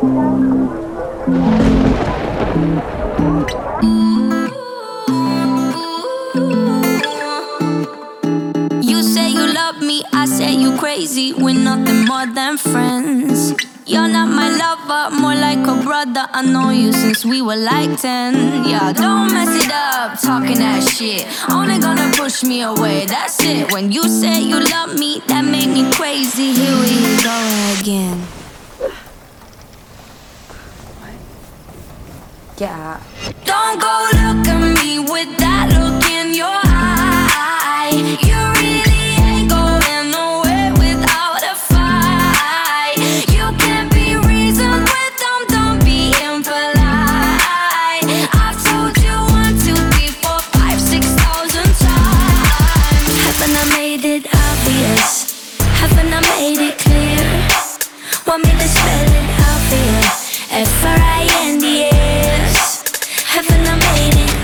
You say you love me, I say you crazy. We're nothing more than friends. You're not my lover, more like a brother. I know you since we were like 10. Yeah, don't mess it up, talking that shit. Only gonna push me away, that's it. When you say you love me, that made me crazy. Here we go again. Yeah. Don't go look at me with that look in your eye. You really ain't going nowhere without a fight. You can't be reasoned with them, don't be impolite. I've told you 1, 2, 3, 4, 5, 6,000 times. Haven't I made it obvious? Haven't I made it clear? Want me to spell it out for you? F-R-I-N-D-S. Haven't I made it?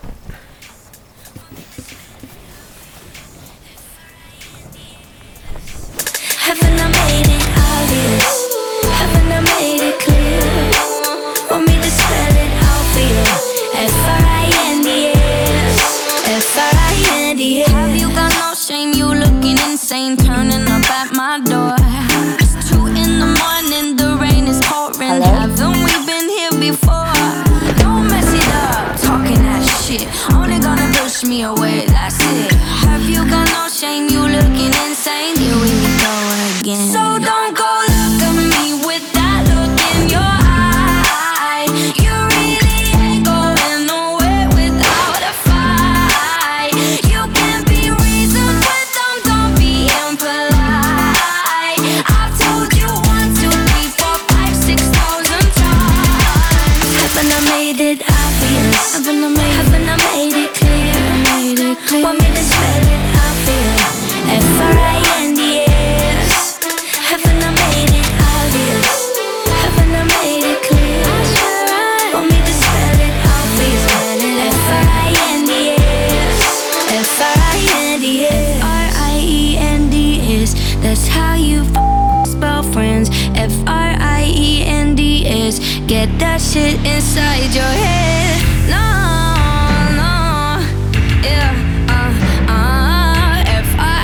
Haven't I made it obvious? Haven't I made it clear? Want me to spell it out for you? F-R-I-N-D-S. F-R-I-N-D-S. Have you got no shame? You looking insane, turning up at my door. It's 2 in the morning, the rain is pouring. Haven't we been here before? Don't mess it up, talking that shit. Only gonna push me away, that's it. Have you got no shame? You looking insane. Here we go again. So don't go look at me with that look in your eye. You really ain't going nowhere without a fight. You can't be reasoned with them, don't be impolite. I've told you 1, 2, 3, 4, 5, 6,000 times. Haven't I made it obvious? Haven't I made it clear? Want me to spell it out for you? F-R-I-N-D-S. Haven't I made it obvious? Haven't I made it clear? Want me to spell it out for you? F-R-I-N-D-S. F-R-I-N-D-S. F-R-I-E-N-D-S. That's how you spell friends. F-R-I-E-N-D-S. Get that shit inside your head. No, no, yeah,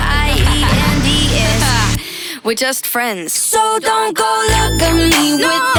F-R-I-E-N-D-S. We're just friends. So don't go look at me with